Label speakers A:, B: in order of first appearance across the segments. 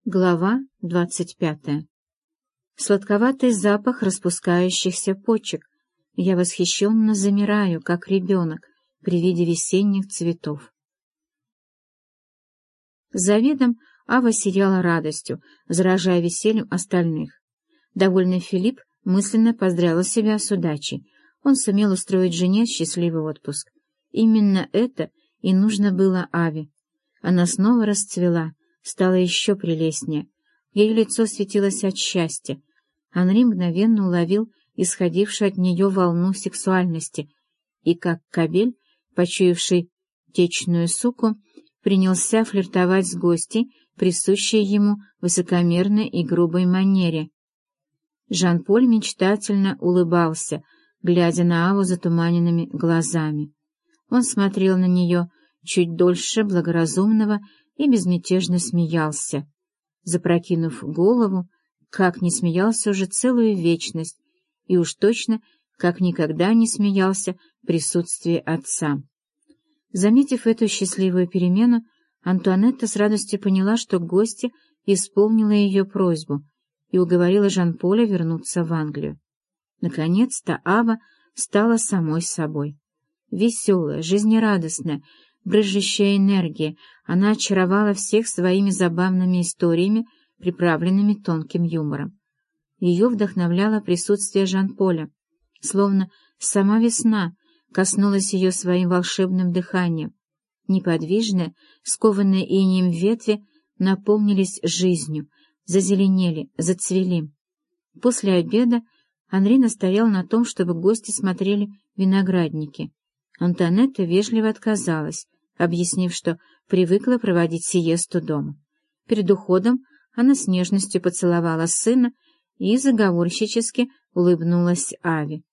A: Глава 25. Сладковатый запах распускающихся почек. Я восхищенно замираю, как ребенок, при виде весенних цветов. За видом Ава сияла радостью, заражая весельем остальных. Довольный Филипп мысленно поздравил себя с удачей. Он сумел устроить жене счастливый отпуск. Именно это и нужно было Аве. Она снова расцвела, стало еще прелестнее. Ее лицо светилось от счастья. Анри мгновенно уловил исходившую от нее волну сексуальности и, как кобель, почуявший течную суку, принялся флиртовать с гостьей, присущей ему высокомерной и грубой манере. Жан-Поль мечтательно улыбался, глядя на Аву затуманенными глазами. Он смотрел на нее чуть дольше благоразумного и безмятежно смеялся, запрокинув голову, как не смеялся уже целую вечность, и уж точно, как никогда не смеялся в присутствии отца. Заметив эту счастливую перемену, Антуанетта с радостью поняла, что гостья исполнила ее просьбу и уговорила Жан-Поля вернуться в Англию. Наконец-то Ава стала самой собой. Веселая, жизнерадостная, брызжущая энергия, она очаровала всех своими забавными историями, приправленными тонким юмором. Ее вдохновляло присутствие Жан-Поля, словно сама весна коснулась ее своим волшебным дыханием. Неподвижные, скованные инеем ветви наполнились жизнью, зазеленели, зацвели. После обеда Анри настоял на том, чтобы гости смотрели виноградники. Антуанетта вежливо отказалась, объяснив, что привыкла проводить сиесту дома. Перед уходом она с нежностью поцеловала сына и заговорщически улыбнулась Аве.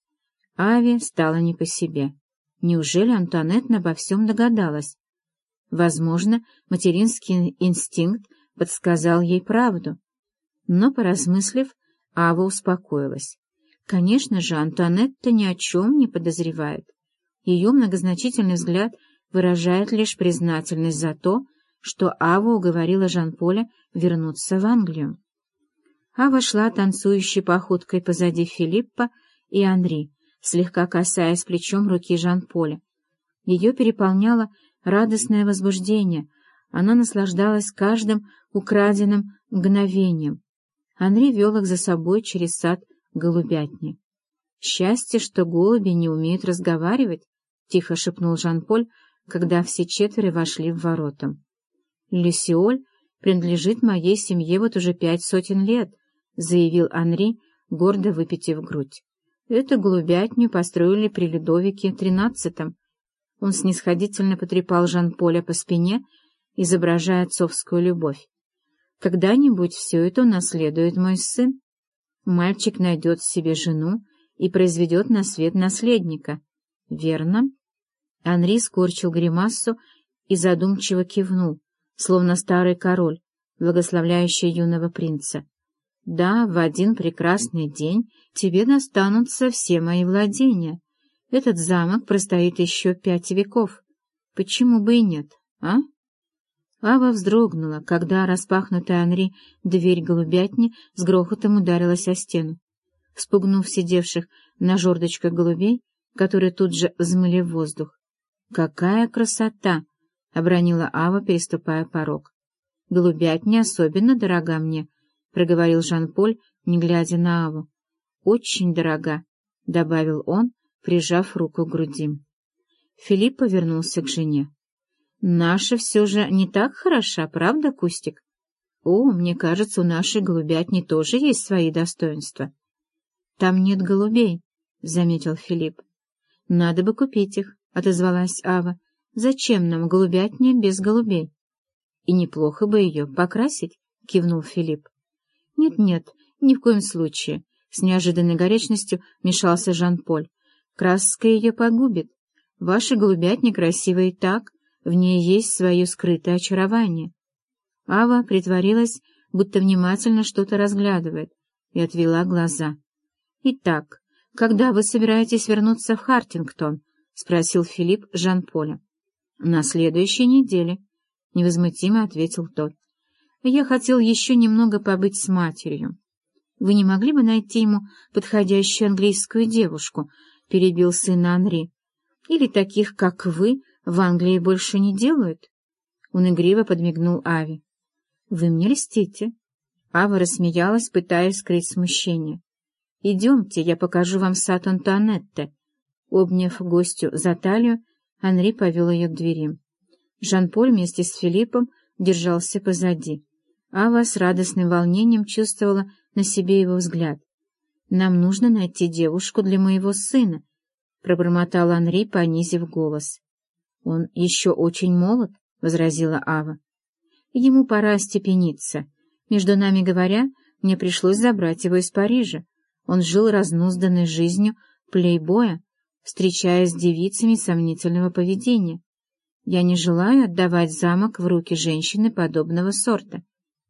A: Аве стало не по себе. Неужели Антуанетта обо всем догадалась? Возможно, материнский инстинкт подсказал ей правду. Но, поразмыслив, Ава успокоилась. Конечно же, Антуанетта ни о чем не подозревает. Ее многозначительный взгляд выражает лишь признательность за то, что Ава уговорила Жан-Поля вернуться в Англию. Ава шла танцующей походкой позади Филиппа и Анри, слегка касаясь плечом руки Жан-Поля. Ее переполняло радостное возбуждение, она наслаждалась каждым украденным мгновением. Анри вел их за собой через сад голубятни. «Счастье, что голуби не умеют разговаривать», — тихо шепнул Жан-Поль, когда все четверо вошли в ворота. «Люсиоль принадлежит моей семье вот уже 500 лет», — заявил Анри, гордо выпитив грудь. «Эту голубятню построили при Людовике XIII». Он снисходительно потрепал Жан-Поля по спине, изображая отцовскую любовь. «Когда-нибудь все это унаследует мой сын. Мальчик найдет себе жену и произведет на свет наследника. Верно?» Анри скорчил гримассу и задумчиво кивнул, словно старый король, благословляющий юного принца. «Да, в один прекрасный день тебе достанутся все мои владения. Этот замок простоит еще 5 веков. Почему бы и нет, а?» Ава вздрогнула, когда распахнутая Анри дверь голубятни с грохотом ударилась о стену. Спугнув сидевших на жердочках голубей, которые тут же взмыли в воздух. «Какая красота!» — обронила Ава, переступая порог. «Голубятня особенно дорога мне», — проговорил Жан-Поль, не глядя на Аву. «Очень дорога», — добавил он, прижав руку к груди. Филипп повернулся к жене. «Наша все же не так хороша, правда, Кустик? О, мне кажется, у нашей голубятни тоже есть свои достоинства». «Там нет голубей», — заметил Филипп. «Надо бы купить их», — отозвалась Ава. «Зачем нам голубятня без голубей?» «И неплохо бы ее покрасить», — кивнул Филипп. «Нет-нет, ни в коем случае», — с неожиданной горячностью вмешался Жан-Поль. «Краска ее погубит. Ваша голубятня красива и так, в ней есть свое скрытое очарование». Ава притворилась, будто внимательно что-то разглядывает, и отвела глаза. «Итак, когда вы собираетесь вернуться в Хартингтон?» — спросил Филипп Жан-Поля. «На следующей неделе», — невозмутимо ответил тот. Я хотел еще немного побыть с матерью. Вы не могли бы найти ему подходящую английскую девушку?» — перебил сына Анри. «Или таких, как вы, в Англии больше не делают?» Он игриво подмигнул Аве. «Вы мне льстите». Ава рассмеялась, пытаясь скрыть смущение. «Идемте, я покажу вам сад Антуанетты». Обняв гостю за талию, Анри повел ее к двери. Жан-Поль вместе с Филиппом держался позади. Ава с радостным волнением чувствовала на себе его взгляд. «Нам нужно найти девушку для моего сына», — пробормотал Анри, понизив голос. «Он еще очень молод», — возразила Ава. «Ему пора остепениться. Между нами говоря, мне пришлось забрать его из Парижа. Он жил разнузданной жизнью плейбоя, встречаясь с девицами сомнительного поведения. Я не желаю отдавать замок в руки женщины подобного сорта.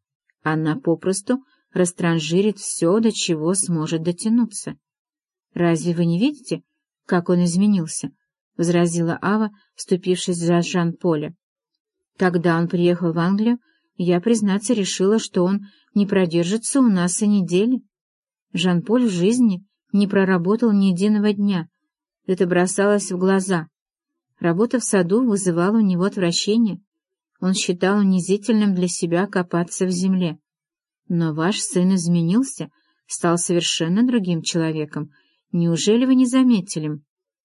A: Она попросту растранжирит все, до чего сможет дотянуться. Разве вы не видите, как он изменился?» — возразила Ава, вступившись за Жан-Поля. «Когда он приехал в Англию, я, признаться, решила, что он не продержится у нас и недели. Жан-Поль в жизни не проработал ни единого дня. Это бросалось в глаза. Работа в саду вызывала у него отвращение. Он считал унизительным для себя копаться в земле. Но ваш сын изменился, стал совершенно другим человеком. Неужели вы не заметили?»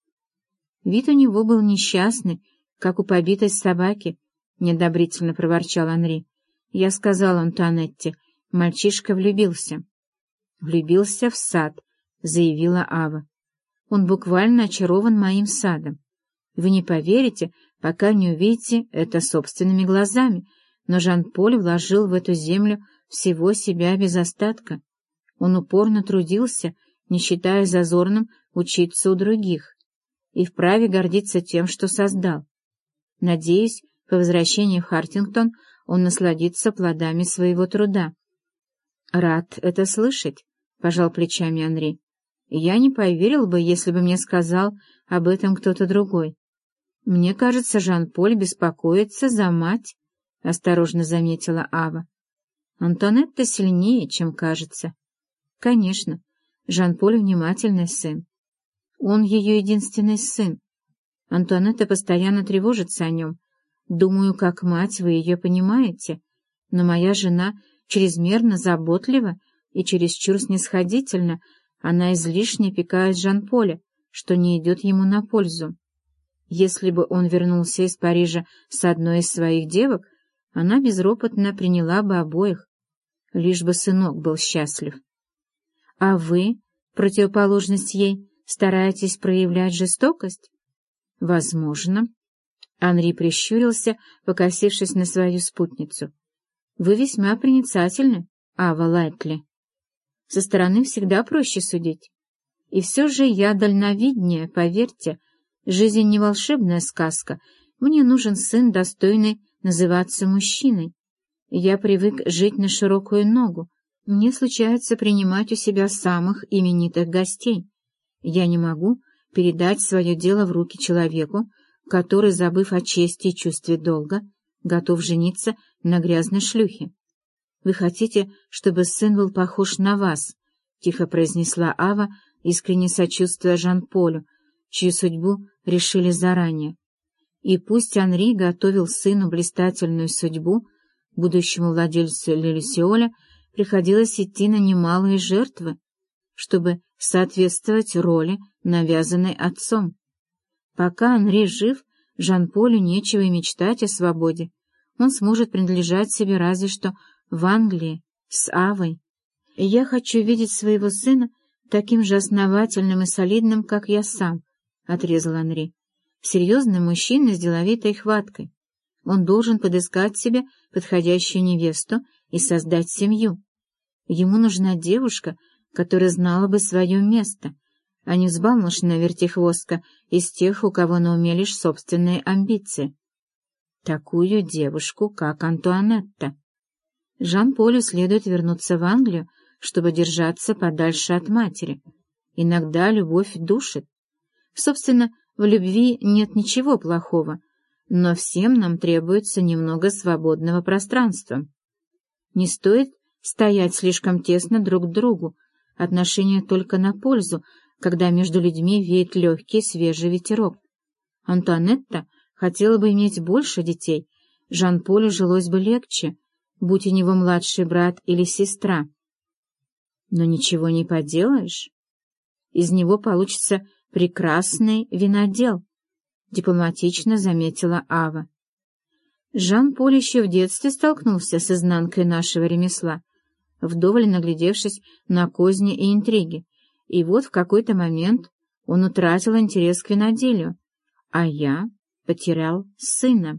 A: Вид у него был несчастный, как у побитой собаки, — неодобрительно проворчал Анри. Я сказал Антуанетте, мальчишка влюбился. «Влюбился в сад», — заявила Ава. «Он буквально очарован моим садом. Вы не поверите, пока не увидите это собственными глазами, но Жан-Поль вложил в эту землю всего себя без остатка. Он упорно трудился, не считая зазорным учиться у других, и вправе гордиться тем, что создал. Надеюсь, по возвращении в Хартингтон он насладится плодами своего труда». «Рад это слышать», — пожал плечами Анри. «Я не поверил бы, если бы мне сказал об этом кто-то другой. Мне кажется, Жан-Поль беспокоится за мать», — осторожно заметила Ава. «Антуанетта сильнее, чем кажется». «Конечно, Жан-Поль внимательный сын. Он ее единственный сын. Антуанетта постоянно тревожится о нем. Думаю, как мать вы ее понимаете, но моя жена чрезмерно заботлива и чересчур снисходительна, она излишне опекает Жан-Поля, что не идет ему на пользу. Если бы он вернулся из Парижа с одной из своих девок, она безропотно приняла бы обоих, лишь бы сынок был счастлив. А вы, противоположность ей, стараетесь проявлять жестокость? Возможно. Анри прищурился, покосившись на свою спутницу. Вы весьма проницательны, Ава Лайтли. Со стороны всегда проще судить. И все же я дальновиднее, поверьте. Жизнь не волшебная сказка. Мне нужен сын, достойный называться мужчиной. Я привык жить на широкую ногу. Мне случается принимать у себя самых именитых гостей. Я не могу передать свое дело в руки человеку, который, забыв о чести и чувстве долга, готов жениться на грязной шлюхе. «Вы хотите, чтобы сын был похож на вас?» — тихо произнесла Ава, искренне сочувствуя Жан-Полю, чью судьбу решили заранее. И пусть Анри готовил сыну блистательную судьбу, будущему владельцу Ле-Люсиоля приходилось идти на немалые жертвы, чтобы соответствовать роли, навязанной отцом. Пока Анри жив, Жан-Полю нечего и мечтать о свободе. Он сможет принадлежать себе разве что в Англии, с Авой. И я хочу видеть своего сына таким же основательным и солидным, как я сам, — отрезал Анри. Серьезный мужчина с деловитой хваткой. Он должен подыскать себе подходящую невесту и создать семью. Ему нужна девушка, которая знала бы свое место, а не взбалмошная вертихвостка из тех, у кого на уме лишь собственные амбиции. Такую девушку, как Антуанетта. Жан-Полю следует вернуться в Англию, чтобы держаться подальше от матери. Иногда любовь душит. Собственно, в любви нет ничего плохого, но всем нам требуется немного свободного пространства. Не стоит стоять слишком тесно друг к другу. Отношения только на пользу, когда между людьми веет легкий свежий ветерок. Антуанетта хотела бы иметь больше детей, Жан-Полю жилось бы легче, будь у него младший брат или сестра. Но ничего не поделаешь. Из него получится прекрасный винодел, дипломатично заметила Ава. Жан-Поль еще в детстве столкнулся с изнанкой нашего ремесла, вдоволь наглядевшись на козни и интриги, и вот в какой-то момент он утратил интерес к виноделию, а я потерял сына.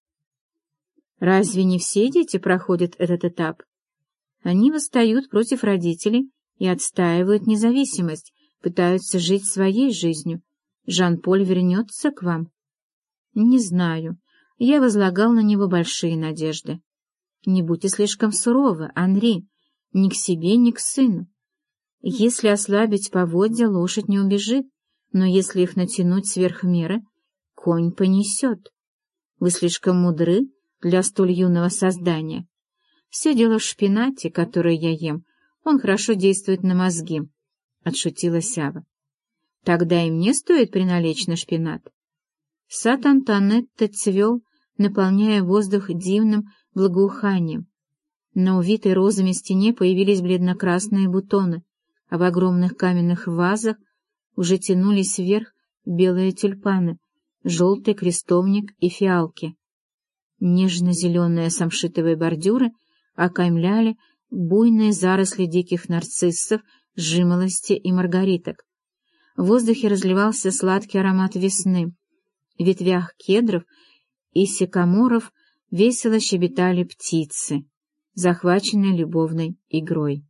A: Разве не все дети проходят этот этап? Они восстают против родителей и отстаивают независимость, пытаются жить своей жизнью. Жан-Поль вернется к вам? Не знаю. Я возлагал на него большие надежды. Не будьте слишком суровы, Анри, ни к себе, ни к сыну. Если ослабить поводья, лошадь не убежит, но если их натянуть сверх меры, конь понесет. Вы слишком мудры для столь юного создания. Все дело в шпинате, который я ем. Он хорошо действует на мозги, — отшутилась Ава. Тогда и мне стоит приналечь на шпинат. Сад Антуанетты цвел, наполняя воздух дивным благоуханием. На увитой розами стене появились бледно-красные бутоны, а в огромных каменных вазах уже тянулись вверх белые тюльпаны, желтый крестовник и фиалки. Нежно-зеленые самшитовые бордюры окаймляли буйные заросли диких нарциссов, жимолости и маргариток. В воздухе разливался сладкий аромат весны. В ветвях кедров и сикаморов весело щебетали птицы, захваченные любовной игрой.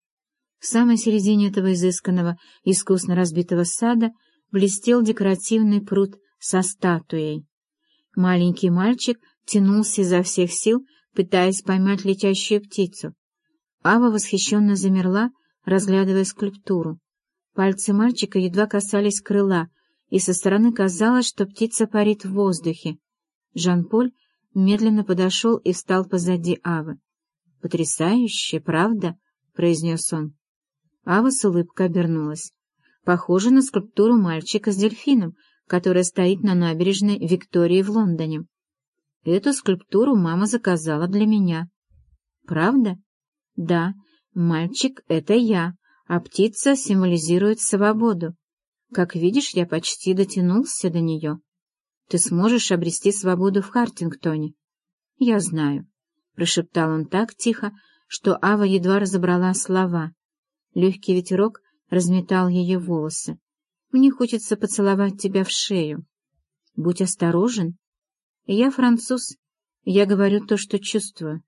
A: В самой середине этого изысканного, искусно разбитого сада блестел декоративный пруд со статуей. Маленький мальчик тянулся изо всех сил, пытаясь поймать летящую птицу. Ава восхищенно замерла, разглядывая скульптуру. Пальцы мальчика едва касались крыла, и со стороны казалось, что птица парит в воздухе. Жан-Поль медленно подошел и встал позади Авы. «Потрясающе, правда?» — произнес он. Ава с улыбкой обернулась. «Похоже на скульптуру мальчика с дельфином, которая стоит на набережной Виктории в Лондоне. Эту скульптуру мама заказала для меня». «Правда?» «Да, мальчик — это я, а птица символизирует свободу. Как видишь, я почти дотянулся до нее. Ты сможешь обрести свободу в Хартингтоне?» «Я знаю», — прошептал он так тихо, что Ава едва разобрала слова. Легкий ветерок разметал ее волосы. «Мне хочется поцеловать тебя в шею. Будь осторожен. Я француз, я говорю то, что чувствую.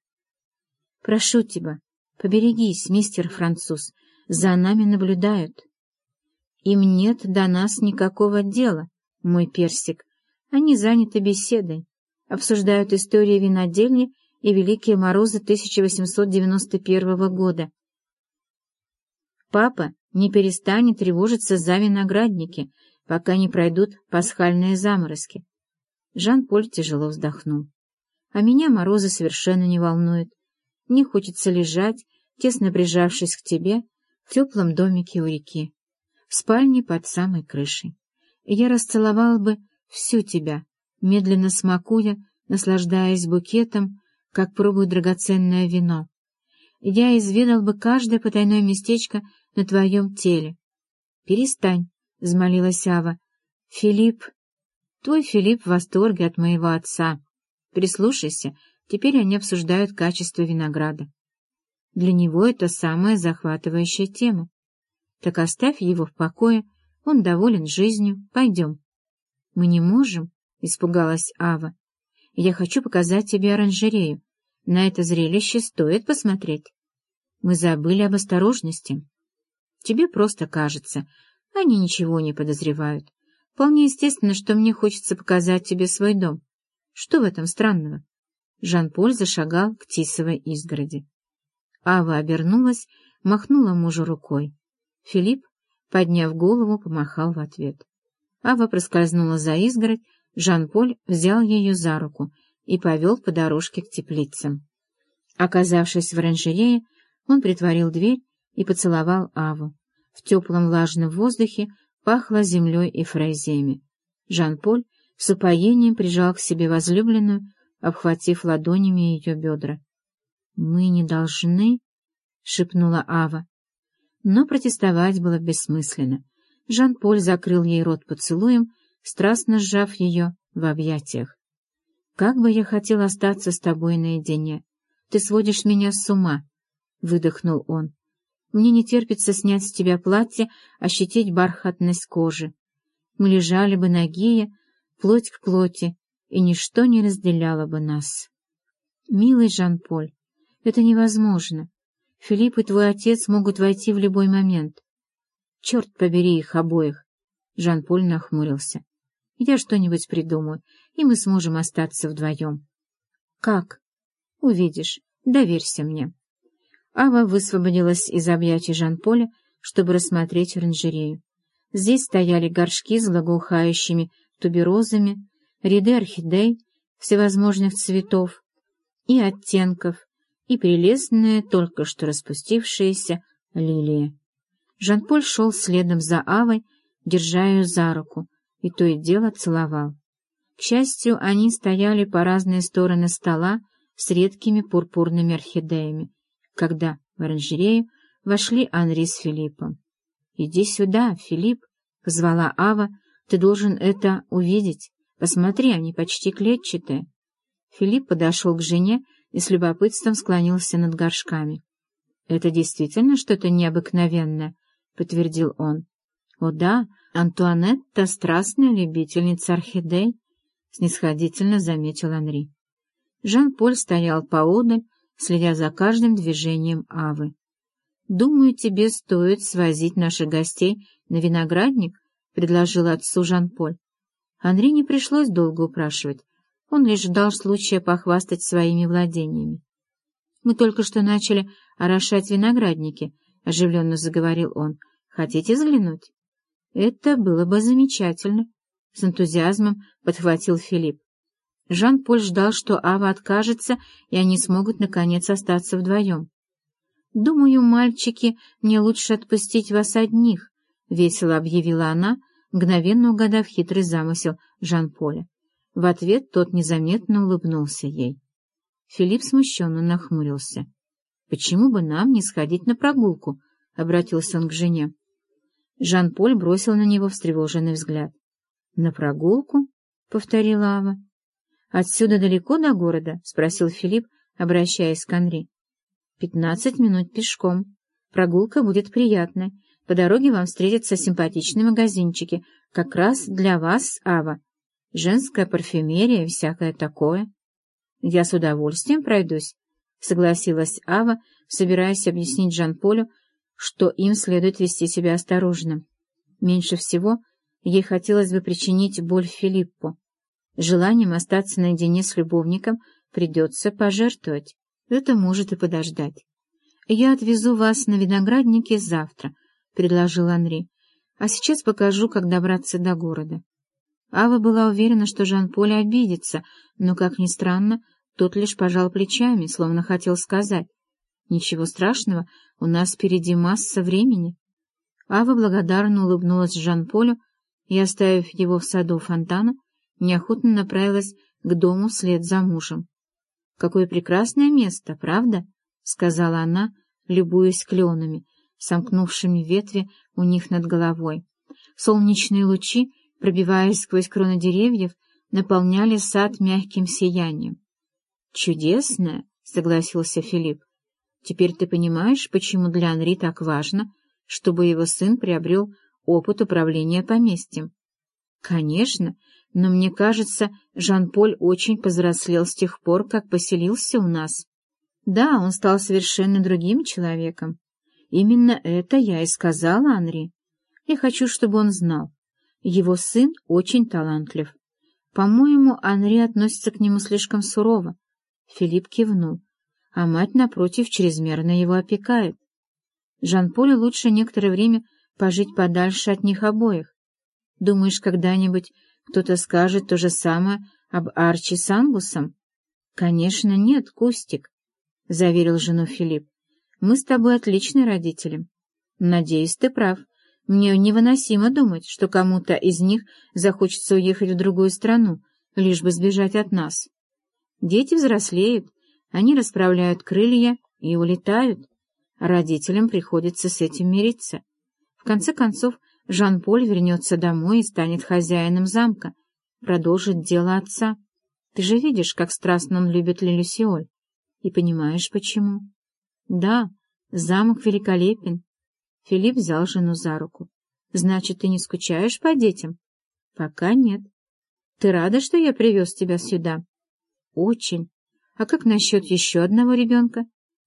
A: Прошу тебя, поберегись, мистер француз, за нами наблюдают. Им нет до нас никакого дела, мой персик. Они заняты беседой, обсуждают истории винодельни и великие морозы 1891 года. Папа не перестанет тревожиться за виноградники, пока не пройдут пасхальные заморозки. Жан-Поль тяжело вздохнул. А меня морозы совершенно не волнуют. Мне хочется лежать, тесно прижавшись к тебе, в теплом домике у реки, в спальне под самой крышей. И я расцеловал бы всю тебя, медленно смакуя, наслаждаясь букетом, как пробую драгоценное вино. Я изведал бы каждое потайное местечко на твоем теле. — Перестань, — взмолилась Ава. — Филипп, твой Филипп в восторге от моего отца. Прислушайся, теперь они обсуждают качество винограда. Для него это самая захватывающая тема. Так оставь его в покое, он доволен жизнью, пойдем. — Мы не можем, — испугалась Ава. — Я хочу показать тебе оранжерею. На это зрелище стоит посмотреть. Мы забыли об осторожности. Тебе просто кажется, они ничего не подозревают. Вполне естественно, что мне хочется показать тебе свой дом. Что в этом странного? Жан-Поль зашагал к тисовой изгороди. Ава обернулась, махнула мужу рукой. Филипп, подняв голову, помахал в ответ. Ава проскользнула за изгородь, Жан-Поль взял ее за руку и повел по дорожке к теплицам. Оказавшись в оранжерее, он притворил дверь и поцеловал Аву. В теплом влажном воздухе пахло землей и фрезиями. Жан-Поль с упоением прижал к себе возлюбленную, обхватив ладонями ее бедра. «Мы не должны», — шепнула Ава. Но протестовать было бессмысленно. Жан-Поль закрыл ей рот поцелуем, страстно сжав ее в объятиях. «Как бы я хотел остаться с тобой наедине! Ты сводишь меня с ума!» — выдохнул он. «Мне не терпится снять с тебя платье, ощутить бархатность кожи. Мы лежали бы нагие, плоть к плоти, и ничто не разделяло бы нас. Милый Жан-Поль, это невозможно. Филипп и твой отец могут войти в любой момент. Черт побери их обоих!» Жан-Поль нахмурился. «Я что-нибудь придумаю, и мы сможем остаться вдвоем». «Как?» «Увидишь. Доверься мне». Ава высвободилась из объятий Жан-Поля, чтобы рассмотреть оранжерею. Здесь стояли горшки с благоухающими туберозами, ряды орхидей всевозможных цветов и оттенков, и прелестные, только что распустившиеся лилии. Жан-Поль шел следом за Авой, держа ее за руку, и то и дело целовал. К счастью, они стояли по разные стороны стола с редкими пурпурными орхидеями, когда в оранжерею вошли Анри с Филиппом. «Иди сюда, Филипп», — позвала Ава, — «ты должен это увидеть. Посмотри, они почти клетчатые». Филипп подошел к жене и с любопытством склонился над горшками. «Это действительно что-то необыкновенное», — подтвердил он. «О да, Антуанетта — страстная любительница орхидей», — снисходительно заметил Анри. Жан-Поль стоял поодаль, следя за каждым движением Авы. «Думаю, тебе стоит свозить наших гостей на виноградник», — предложил отцу Жан-Поль. Анри не пришлось долго упрашивать, он лишь ждал случая похвастать своими владениями. «Мы только что начали орошать виноградники», — оживленно заговорил он. «Хотите взглянуть?» «Это было бы замечательно», — с энтузиазмом подхватил Филипп. Жан-Поль ждал, что Ава откажется, и они смогут, наконец, остаться вдвоем. «Думаю, мальчики, мне лучше отпустить вас одних», — весело объявила она, мгновенно угадав хитрый замысел Жан-Поля. В ответ тот незаметно улыбнулся ей. Филипп смущенно нахмурился. «Почему бы нам не сходить на прогулку?» — обратился он к жене. Жан-Поль бросил на него встревоженный взгляд. «На прогулку?» — повторила Ава. «Отсюда далеко до города?» — спросил Филипп, обращаясь к Анри. 15 минут пешком. Прогулка будет приятной. По дороге вам встретятся симпатичные магазинчики. Как раз для вас, Ава. Женская парфюмерия и всякое такое». «Я с удовольствием пройдусь», — согласилась Ава, собираясь объяснить Жан-Полю, что им следует вести себя осторожно. Меньше всего ей хотелось бы причинить боль Филиппу. Желанием остаться наедине с любовником придется пожертвовать. Это может и подождать. «Я отвезу вас на виноградники завтра», — предложил Анри. «А сейчас покажу, как добраться до города». Ава была уверена, что Жан-Поль обидится, но, как ни странно, тот лишь пожал плечами, словно хотел сказать: «Ничего страшного, у нас впереди масса времени». Ава благодарно улыбнулась Жан-Полю и, оставив его в саду фонтана, неохотно направилась к дому вслед за мужем. «Какое прекрасное место, правда?» — сказала она, любуясь кленами, сомкнувшими ветви у них над головой. Солнечные лучи, пробиваясь сквозь кроны деревьев, наполняли сад мягким сиянием. «Чудесное!» — согласился Филипп. «Теперь ты понимаешь, почему для Анри так важно, чтобы его сын приобрел опыт управления поместьем?» «Конечно, но мне кажется, Жан-Поль очень повзрослел с тех пор, как поселился у нас. Да, он стал совершенно другим человеком. Именно это я и сказала Анри. Я хочу, чтобы он знал. Его сын очень талантлив. По-моему, Анри относится к нему слишком сурово». Филипп кивнул, а мать, напротив, чрезмерно его опекает. Жан-Полю лучше некоторое время пожить подальше от них обоих. Думаешь, когда-нибудь кто-то скажет то же самое об Арчи с Ангусом? Конечно, нет, Кустик. заверил жену Филипп. «Мы с тобой отличные родители. Надеюсь, ты прав. Мне невыносимо думать, что кому-то из них захочется уехать в другую страну, лишь бы сбежать от нас. Дети взрослеют, они расправляют крылья и улетают. Родителям приходится с этим мириться. В конце концов, Жан-Поль вернется домой и станет хозяином замка, продолжит дело отца. Ты же видишь, как страстно он любит Ле-Люсиоль, и понимаешь, почему. Да, замок великолепен». Филипп взял жену за руку. «Значит, ты не скучаешь по детям?» «Пока нет. Ты рада, что я привез тебя сюда?» «Очень. А как насчет еще одного ребенка?»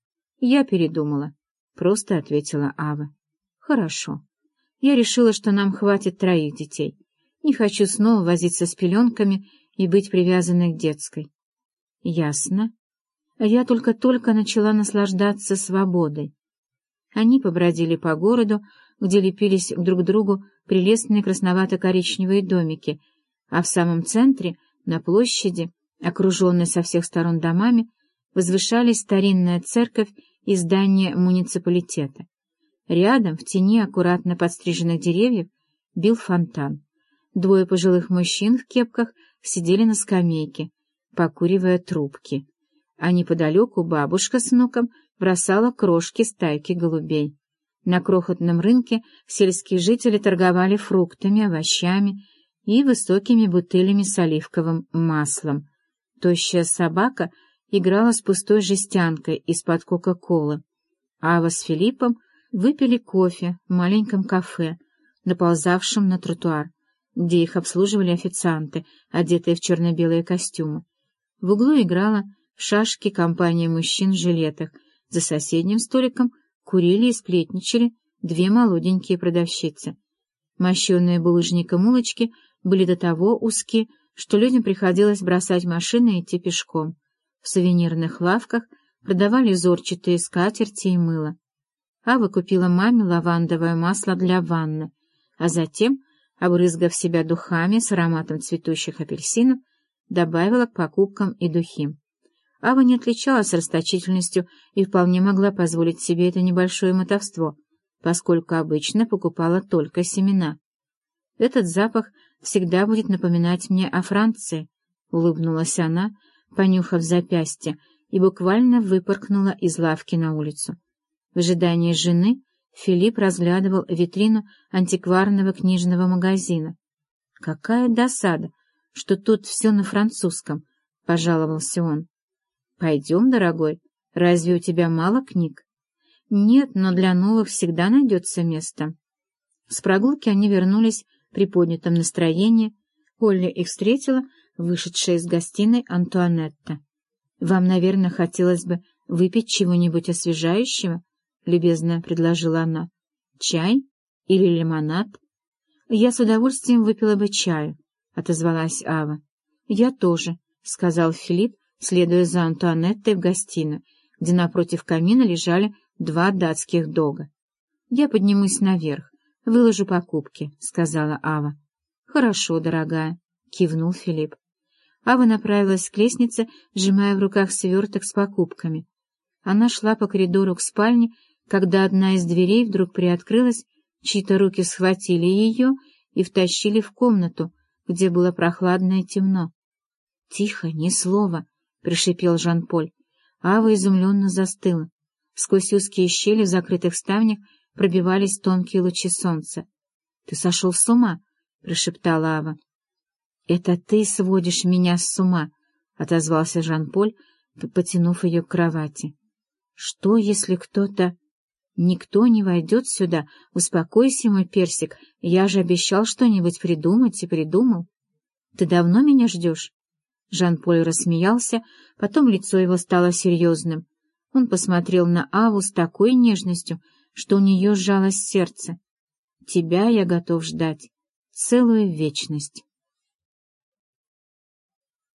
A: «Я передумала», — просто ответила Ава. «Хорошо. Я решила, что нам хватит 3 детей. Не хочу снова возиться с пеленками и быть привязанной к детской». «Ясно. Я только-только начала наслаждаться свободой». Они побродили по городу, где лепились друг к другу прелестные красновато-коричневые домики, а в самом центре, на площади, окруженной со всех сторон домами, возвышались старинная церковь и здание муниципалитета. Рядом, в тени аккуратно подстриженных деревьев, бил фонтан. 2 пожилых мужчин в кепках сидели на скамейке, покуривая трубки, а неподалеку бабушка с внуком бросала крошки стайки голубей. На крохотном рынке сельские жители торговали фруктами, овощами и высокими бутылями с оливковым маслом. Тощая собака играла с пустой жестянкой из-под кока-колы. Ава с Филиппом выпили кофе в маленьком кафе, наползавшем на тротуар, где их обслуживали официанты, одетые в черно-белые костюмы. В углу играла в шашки компания мужчин в жилетах. За соседним столиком курили и сплетничали 2 молоденькие продавщицы. Мощеные булыжником улочки были до того узки, что людям приходилось бросать машины и идти пешком. В сувенирных лавках продавали узорчатые скатерти и мыло. Ава купила маме лавандовое масло для ванны, а затем, обрызгав себя духами с ароматом цветущих апельсинов, добавила к покупкам и духи. Ава не отличалась расточительностью и вполне могла позволить себе это небольшое мотовство, поскольку обычно покупала только семена. «Этот запах всегда будет напоминать мне о Франции», — улыбнулась она, понюхав запястье, и буквально выпорхнула из лавки на улицу. В ожидании жены Филипп разглядывал витрину антикварного книжного магазина. «Какая досада, что тут все на французском», — пожаловался он. «Пойдем, дорогой, разве у тебя мало книг?» «Нет, но для новых всегда найдется место». С прогулки они вернулись при поднятом настроении. Олли их встретила вышедшая из гостиной Антуанетта. «Вам, наверное, хотелось бы выпить чего-нибудь освежающего?» — любезно предложила она. «Чай или лимонад?» «Я с удовольствием выпила бы чаю», — отозвалась Ава. «Я тоже», — сказал Филипп, следуя за Антуанеттой в гостиную, где напротив камина лежали 2 датских дога. «Я поднимусь наверх, выложу покупки», — сказала Ава. «Хорошо, дорогая», — кивнул Филипп. Ава направилась к лестнице, сжимая в руках сверток с покупками. Она шла по коридору к спальне, когда одна из дверей вдруг приоткрылась, чьи-то руки схватили ее и втащили в комнату, где было прохладно и темно. «Тихо, ни слова», — пришипел Жан-Поль. Ава изумленно застыла. Сквозь узкие щели в закрытых ставнях пробивались тонкие лучи солнца. «Ты сошел с ума?» — прошептала Ава. «Это ты сводишь меня с ума», — отозвался Жан-Поль, потянув ее к кровати. «Что, если кто-то...» «Никто не войдет сюда. Успокойся, мой персик. Я же обещал что-нибудь придумать и придумал. Ты давно меня ждешь?» Жан-Поль рассмеялся, потом лицо его стало серьезным. Он посмотрел на Аву с такой нежностью, что у нее сжалось сердце. «Тебя я готов ждать целую вечность».